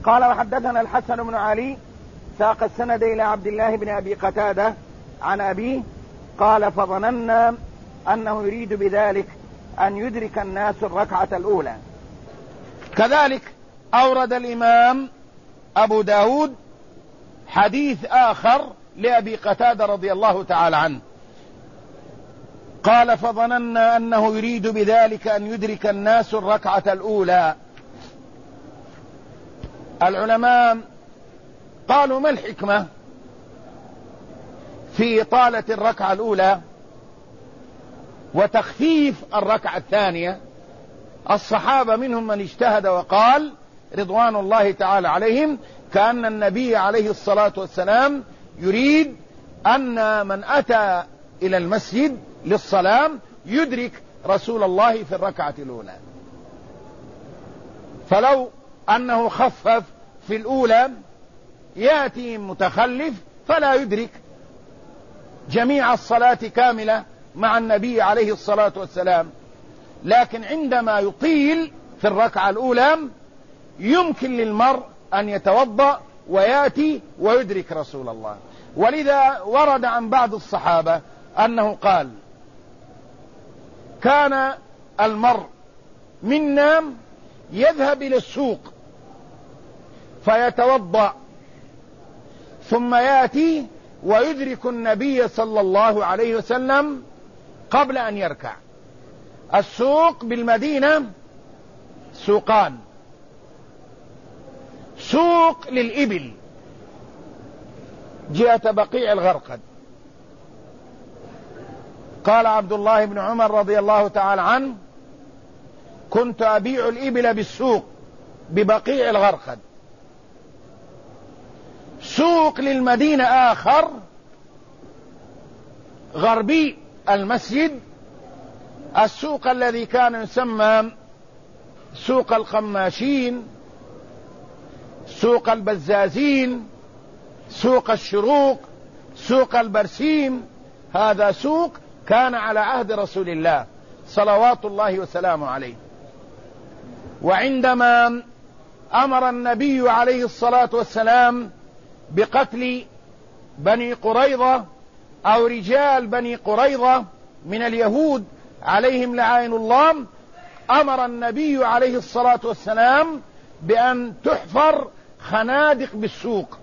قال وحدثنا الحسن بن علي ساق السند إلى عبد الله بن أبي قتادة عن أبيه قال فظننا أنه يريد بذلك أن يدرك الناس الركعة الأولى. كذلك أورد الإمام أبو داود حديث آخر لأبي قتادة رضي الله تعالى عنه قال فظننا أنه يريد بذلك أن يدرك الناس الركعة الأولى. العلماء قالوا ما الحكمة في إطالة الركعة الأولى وتخفيف الركعة الثانية؟ الصحابة منهم من اجتهد وقال رضوان الله تعالى عليهم كأن النبي عليه الصلاة والسلام يريد أن من أتى إلى المسجد للصلاة يدرك رسول الله في الركعة الأولى، فلو أنه خفف في الأولى يأتي متخلف فلا يدرك جميع الصلاة كاملة مع النبي عليه الصلاة والسلام. لكن عندما يطيل في الركعة الأولى يمكن للمرء أن يتوضأ ويأتي ويدرك رسول الله. ولذا ورد عن بعض الصحابة أنه قال كان المرء منا يذهب إلى السوق فيتوضأ ثم يأتي ويدرك النبي صلى الله عليه وسلم قبل أن يركع. السوق بالمدينة سوقان، سوق للإبل جهة بقيع الغرقد. قال عبد الله بن عمر رضي الله تعالى عنه كنت أبيع الإبل بالسوق ببقيع الغرقد. سوق للمدينة آخر غربي المسجد، السوق الذي كان يسمى سوق القماشين، سوق البزازين، سوق الشروق، سوق البرسيم. هذا سوق كان على عهد رسول الله صلوات الله وسلامه عليه. وعندما أمر النبي عليه الصلاة والسلام بقتل بني قريظة أو رجال بني قريظة من اليهود عليهم لعائن الله، أمر النبي عليه الصلاة والسلام بأن تحفر خنادق بالسوق،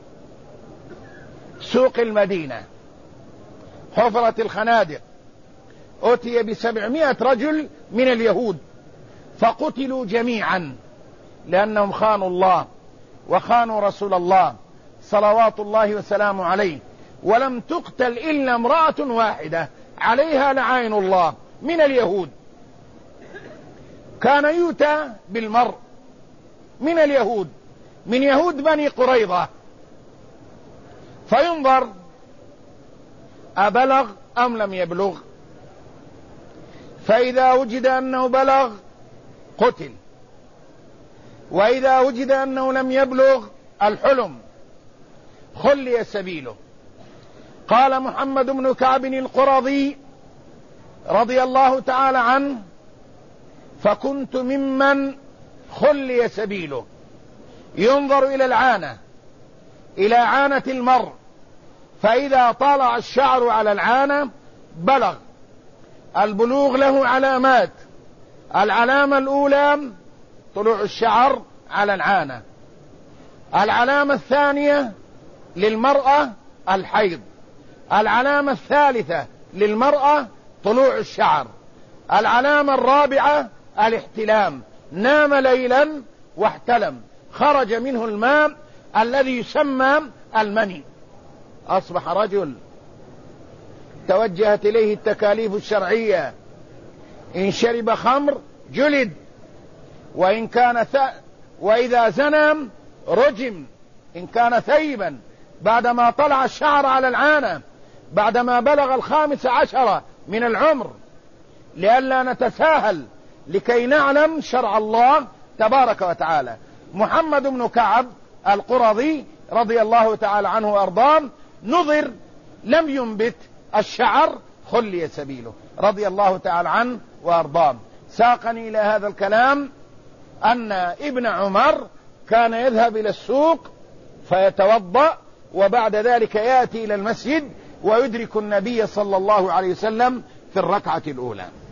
سوق المدينة حفرت الخنادق، أتي ب700 رجل من اليهود فقتلوا جميعا لأنهم خانوا الله وخانوا رسول الله صلوات الله وسلامه عليه. ولم تقتل إلا امرأة واحدة عليها لعائن الله من اليهود. كان يؤتى بالمرء من اليهود من يهود بني قريظة فينظر أبلغ أم لم يبلغ، فإذا وجد أنه بلغ قتل، وإذا وجد أنه لم يبلغ الحلم خلي سبيله. قال محمد بن كعب القرظي رضي الله تعالى عنه فكنت ممن خلي سبيله. ينظر إلى العانة، إلى عانة المرء، فإذا طلع الشعر على العانة بلغ. البلوغ له علامات، العلامة الأولى طلوع الشعر على العانة، العلامة الثانية للمرأة الحيض، العلامة الثالثة للمرأة طلوع الشعر، العلامة الرابعة الاحتلام، نام ليلا واحتلم خرج منه الماء الذي يسمى المني، أصبح رجل توجهت إليه التكاليف الشرعية. إن شرب خمر جلد، وإذا زنى رجم إن كان ثيبا، بعدما طلع الشعر على العانة بعدما بلغ 15 من العمر، لئلا نتساهل لكي نعلم شرع الله تبارك وتعالى. محمد بن كعب القرظي رضي الله تعالى عنه وأرضاه نظر لم ينبت الشعر خلي سبيله رضي الله تعالى عنه وأرضاه. ساقني إلى هذا الكلام أن ابن عمر كان يذهب إلى السوق فيتوضأ، وبعد ذلك يأتي إلى المسجد ويدرك النبي صلى الله عليه وسلم في الركعة الأولى.